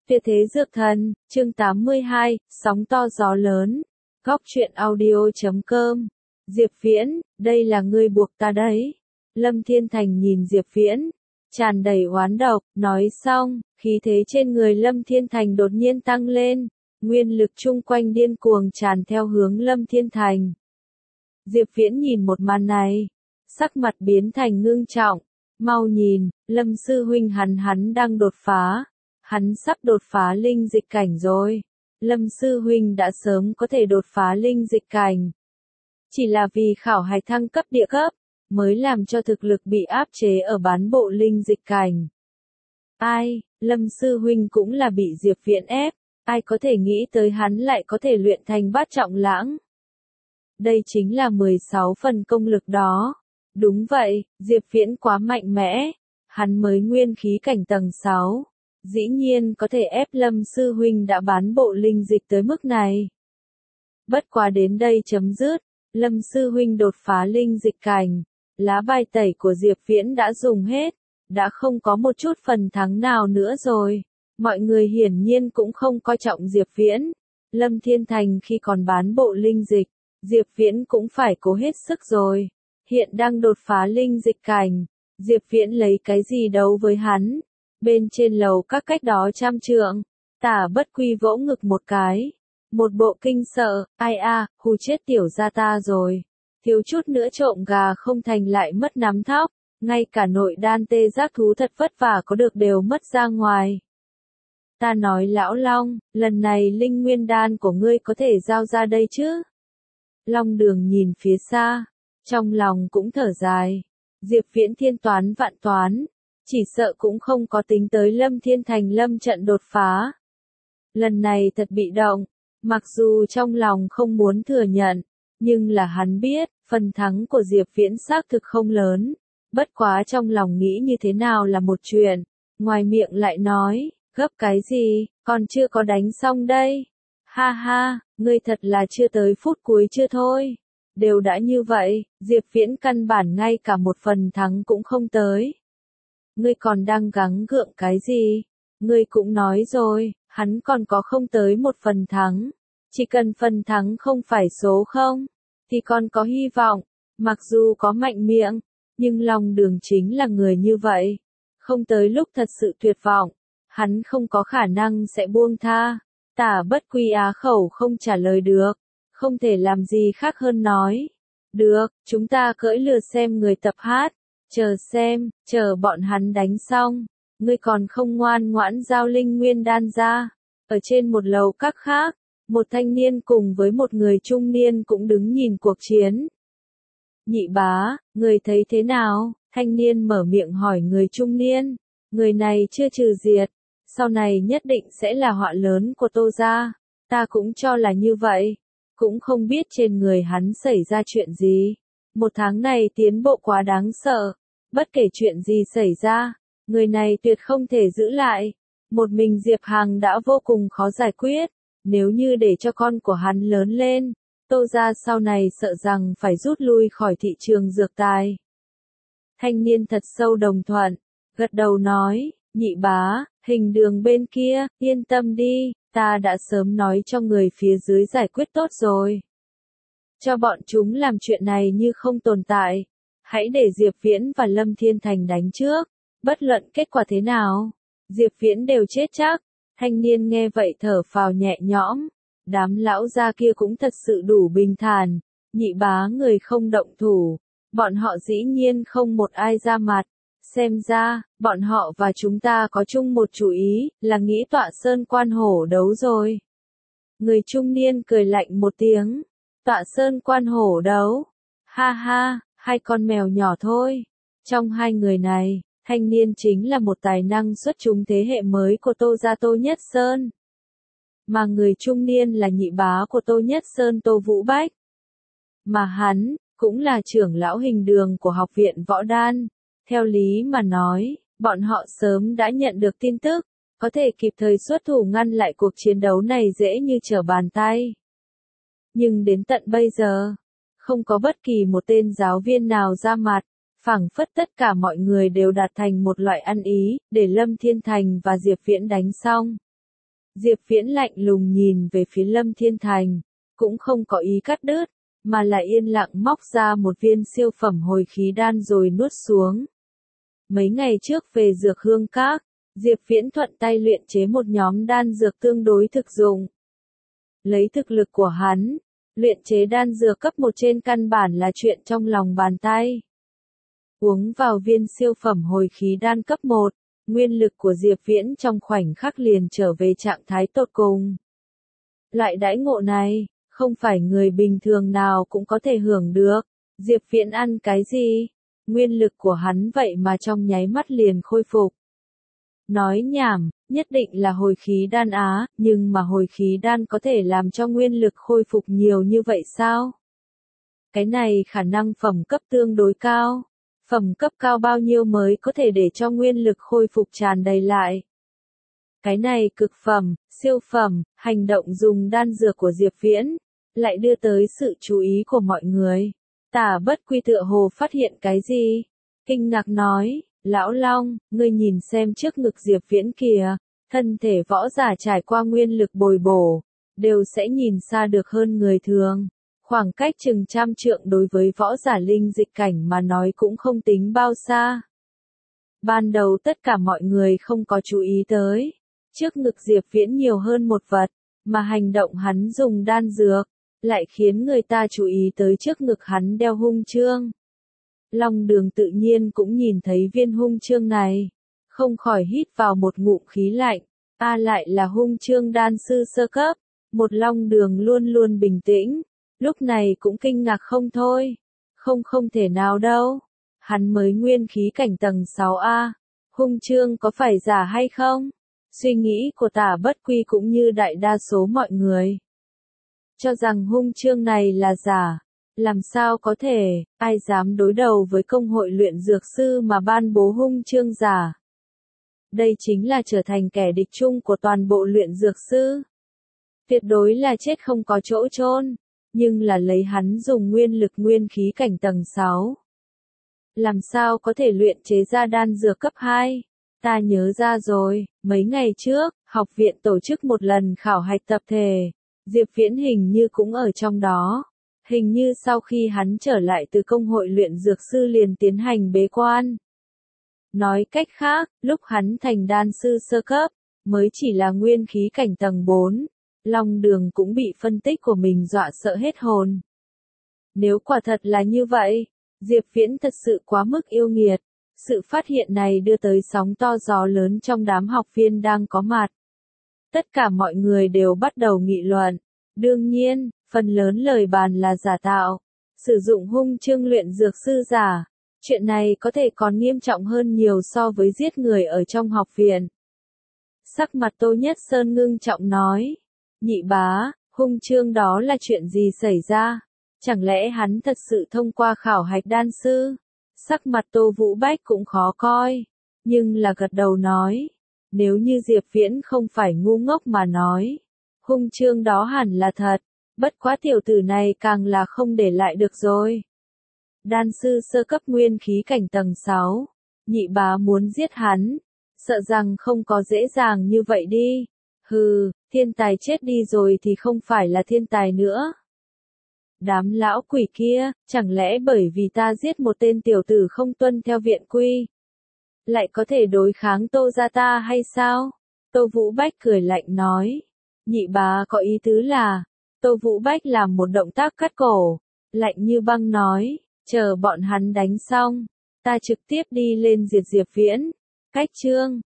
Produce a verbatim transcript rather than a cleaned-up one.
Tuyệt thế dược thần, chương tám mươi hai, sóng to gió lớn. Góc truyện audio chấm com. Diệp Viễn, đây là ngươi buộc ta đấy. Lâm Thiên Thành nhìn Diệp Viễn, tràn đầy oán độc, nói xong, khí thế trên người Lâm Thiên Thành đột nhiên tăng lên, nguyên lực chung quanh điên cuồng tràn theo hướng Lâm Thiên Thành. Diệp Viễn nhìn một màn này, sắc mặt biến thành ngưng trọng, mau nhìn, Lâm sư huynh hắn hắn đang đột phá. Hắn sắp đột phá linh dịch cảnh rồi. Lâm sư huynh đã sớm có thể đột phá linh dịch cảnh. Chỉ là vì khảo hạch thăng cấp địa cấp, mới làm cho thực lực bị áp chế ở bán bộ linh dịch cảnh. Ai, Lâm sư huynh cũng là bị Diệp Viễn ép, ai có thể nghĩ tới hắn lại có thể luyện thành bát trọng lãng. Đây chính là mười sáu phần công lực đó. Đúng vậy, Diệp Viễn quá mạnh mẽ, hắn mới nguyên khí cảnh tầng sáu. Dĩ nhiên có thể ép Lâm sư huynh đã bán bộ linh dịch tới mức này. Bất quá đến đây chấm dứt, Lâm sư huynh đột phá linh dịch cảnh, lá bài tẩy của Diệp Viễn đã dùng hết, đã không có một chút phần thắng nào nữa rồi. Mọi người hiển nhiên cũng không coi trọng Diệp Viễn. Lâm Thiên Thành khi còn bán bộ linh dịch, Diệp Viễn cũng phải cố hết sức rồi. Hiện đang đột phá linh dịch cảnh, Diệp Viễn lấy cái gì đấu với hắn? Bên trên lầu các cách đó trăm trượng, Tả Bất Quy vỗ ngực một cái, một bộ kinh sợ, ai a, hù chết tiểu gia ta rồi, thiếu chút nữa trộm gà không thành lại mất nắm thóc, ngay cả nội đan tê giác thú thật vất vả có được đều mất ra ngoài. Ta nói lão Long, lần này linh nguyên đan của ngươi có thể giao ra đây chứ? Long Đường nhìn phía xa, trong lòng cũng thở dài, Diệp Viễn thiên toán vạn toán. Chỉ sợ cũng không có tính tới Lâm Thiên Thành lâm trận đột phá. Lần này thật bị động, mặc dù trong lòng không muốn thừa nhận, nhưng là hắn biết, phần thắng của Diệp Viễn xác thực không lớn, bất quá trong lòng nghĩ như thế nào là một chuyện, ngoài miệng lại nói, gấp cái gì, còn chưa có đánh xong đây. Ha ha, ngươi thật là chưa tới phút cuối chưa thôi. Đều đã như vậy, Diệp Viễn căn bản ngay cả một phần thắng cũng không tới. Ngươi còn đang gắng gượng cái gì? Ngươi cũng nói rồi, hắn còn có không tới một phần thắng. Chỉ cần phần thắng không phải số không, thì còn có hy vọng. Mặc dù có mạnh miệng, nhưng Long Đường chính là người như vậy. Không tới lúc thật sự tuyệt vọng, hắn không có khả năng sẽ buông tha. Tả Bất Quy á khẩu không trả lời được, không thể làm gì khác hơn nói. Được, chúng ta cưỡi lừa xem người tập hát. Chờ xem, chờ bọn hắn đánh xong, ngươi còn không ngoan ngoãn giao linh nguyên đan ra. Ở trên một lầu các khác, một thanh niên cùng với một người trung niên cũng đứng nhìn cuộc chiến. Nhị bá, người thấy thế nào? Thanh niên mở miệng hỏi người trung niên. Người này chưa trừ diệt, sau này nhất định sẽ là họa lớn của Tô gia. Ta cũng cho là như vậy, cũng không biết trên người hắn xảy ra chuyện gì. Một tháng này tiến bộ quá đáng sợ, bất kể chuyện gì xảy ra, người này tuyệt không thể giữ lại. Một mình Diệp Hằng đã vô cùng khó giải quyết, nếu như để cho con của hắn lớn lên, Tô gia sau này sợ rằng phải rút lui khỏi thị trường dược tài. Thanh niên thật sâu đồng thuận, gật đầu nói, nhị bá, hình đường bên kia, yên tâm đi, ta đã sớm nói cho người phía dưới giải quyết tốt rồi. Cho bọn chúng làm chuyện này như không tồn tại. Hãy để Diệp Viễn và Lâm Thiên Thành đánh trước. Bất luận kết quả thế nào, Diệp Viễn đều chết chắc. Thanh niên nghe vậy thở phào nhẹ nhõm. Đám lão gia kia cũng thật sự đủ bình thản. Nhị bá người không động thủ. Bọn họ dĩ nhiên không một ai ra mặt. Xem ra, bọn họ và chúng ta có chung một chủ ý, là nghĩ tọa sơn quan hổ đấu rồi. Người trung niên cười lạnh một tiếng. Tọa sơn quan hổ đấu. Ha ha, hai con mèo nhỏ thôi. Trong hai người này, thanh niên chính là một tài năng xuất chúng thế hệ mới của Tô gia Tô Nhất Sơn. Mà người trung niên là nhị bá của Tô Nhất Sơn Tô Vũ Bách. Mà hắn, cũng là trưởng lão hình đường của học viện Võ Đan. Theo lý mà nói, bọn họ sớm đã nhận được tin tức, có thể kịp thời xuất thủ ngăn lại cuộc chiến đấu này dễ như trở bàn tay. Nhưng đến tận bây giờ, không có bất kỳ một tên giáo viên nào ra mặt, phảng phất tất cả mọi người đều đạt thành một loại ăn ý, để Lâm Thiên Thành và Diệp Viễn đánh xong. Diệp Viễn lạnh lùng nhìn về phía Lâm Thiên Thành, cũng không có ý cắt đứt, mà là yên lặng móc ra một viên siêu phẩm hồi khí đan rồi nuốt xuống. Mấy ngày trước về Dược Hương Các, Diệp Viễn thuận tay luyện chế một nhóm đan dược tương đối thực dụng. Lấy thực lực của hắn, luyện chế đan dược cấp một trên căn bản là chuyện trong lòng bàn tay. Uống vào viên siêu phẩm hồi khí đan cấp một, nguyên lực của Diệp Viễn trong khoảnh khắc liền trở về trạng thái tột cùng. Loại đãi ngộ này, không phải người bình thường nào cũng có thể hưởng được. Diệp Viễn ăn cái gì? Nguyên lực của hắn vậy mà trong nháy mắt liền khôi phục. Nói nhảm, nhất định là hồi khí đan á, nhưng mà hồi khí đan có thể làm cho nguyên lực khôi phục nhiều như vậy sao? Cái này khả năng phẩm cấp tương đối cao. Phẩm cấp cao bao nhiêu mới có thể để cho nguyên lực khôi phục tràn đầy lại? Cái này cực phẩm, siêu phẩm, hành động dùng đan dược của Diệp Viễn, lại đưa tới sự chú ý của mọi người. Tả Bất Quy tựa hồ phát hiện cái gì? Kinh ngạc nói, Lão Long, ngươi nhìn xem trước ngực Diệp Viễn kìa, thân thể võ giả trải qua nguyên lực bồi bổ, đều sẽ nhìn xa được hơn người thường. Khoảng cách chừng trăm trượng đối với võ giả linh dịch cảnh mà nói cũng không tính bao xa. Ban đầu tất cả mọi người không có chú ý tới. Trước ngực Diệp Viễn nhiều hơn một vật, mà hành động hắn dùng đan dược, lại khiến người ta chú ý tới trước ngực hắn đeo hung chương. Long Đường tự nhiên cũng nhìn thấy viên hung chương này, không khỏi hít vào một ngụm khí lạnh. A lại là hung chương đan sư sơ cấp, một Long Đường luôn luôn bình tĩnh, lúc này cũng kinh ngạc không thôi. Không không thể nào đâu, hắn mới nguyên khí cảnh tầng sáu A, hung chương có phải giả hay không? Suy nghĩ của Tả Bất Quy cũng như đại đa số mọi người, cho rằng hung chương này là giả. Làm sao có thể, ai dám đối đầu với công hội luyện dược sư mà ban bố hung chương giả? Đây chính là trở thành kẻ địch chung của toàn bộ luyện dược sư. Tuyệt đối là chết không có chỗ chôn, nhưng là lấy hắn dùng nguyên lực nguyên khí cảnh tầng sáu. Làm sao có thể luyện chế ra đan dược cấp hai? Ta nhớ ra rồi, mấy ngày trước, học viện tổ chức một lần khảo hạch tập thể. Diệp Viễn hình như cũng ở trong đó. Hình như sau khi hắn trở lại từ công hội luyện dược sư liền tiến hành bế quan. Nói cách khác, lúc hắn thành đan sư sơ cấp, mới chỉ là nguyên khí cảnh tầng bốn. Long Đường cũng bị phân tích của mình dọa sợ hết hồn. Nếu quả thật là như vậy, Diệp Viễn thật sự quá mức yêu nghiệt. Sự phát hiện này đưa tới sóng to gió lớn trong đám học viên đang có mặt. Tất cả mọi người đều bắt đầu nghị luận. Đương nhiên, phần lớn lời bàn là giả tạo. Sử dụng hung chương luyện dược sư giả. Chuyện này có thể còn nghiêm trọng hơn nhiều so với giết người ở trong học viện. Sắc mặt Tô Nhất Sơn ngưng trọng nói. Nhị bá, hung chương đó là chuyện gì xảy ra? Chẳng lẽ hắn thật sự thông qua khảo hạch đan sư? Sắc mặt Tô Vũ Bách cũng khó coi, nhưng là gật đầu nói, nếu như Diệp Viễn không phải ngu ngốc mà nói, hung chương đó hẳn là thật, bất quá tiểu tử này càng là không để lại được rồi. Đan sư sơ cấp nguyên khí cảnh tầng sáu, nhị bá muốn giết hắn, sợ rằng không có dễ dàng như vậy đi. Hừ, thiên tài chết đi rồi thì không phải là thiên tài nữa. Đám lão quỷ kia, chẳng lẽ bởi vì ta giết một tên tiểu tử không tuân theo viện quy, lại có thể đối kháng Tô gia ta hay sao? Tô Vũ Bách cười lạnh nói. Nhị bá có ý tứ là, Tô Vũ Bách làm một động tác cắt cổ, lạnh như băng nói, chờ bọn hắn đánh xong, ta trực tiếp đi lên diệt Diệp Viễn. Cách chương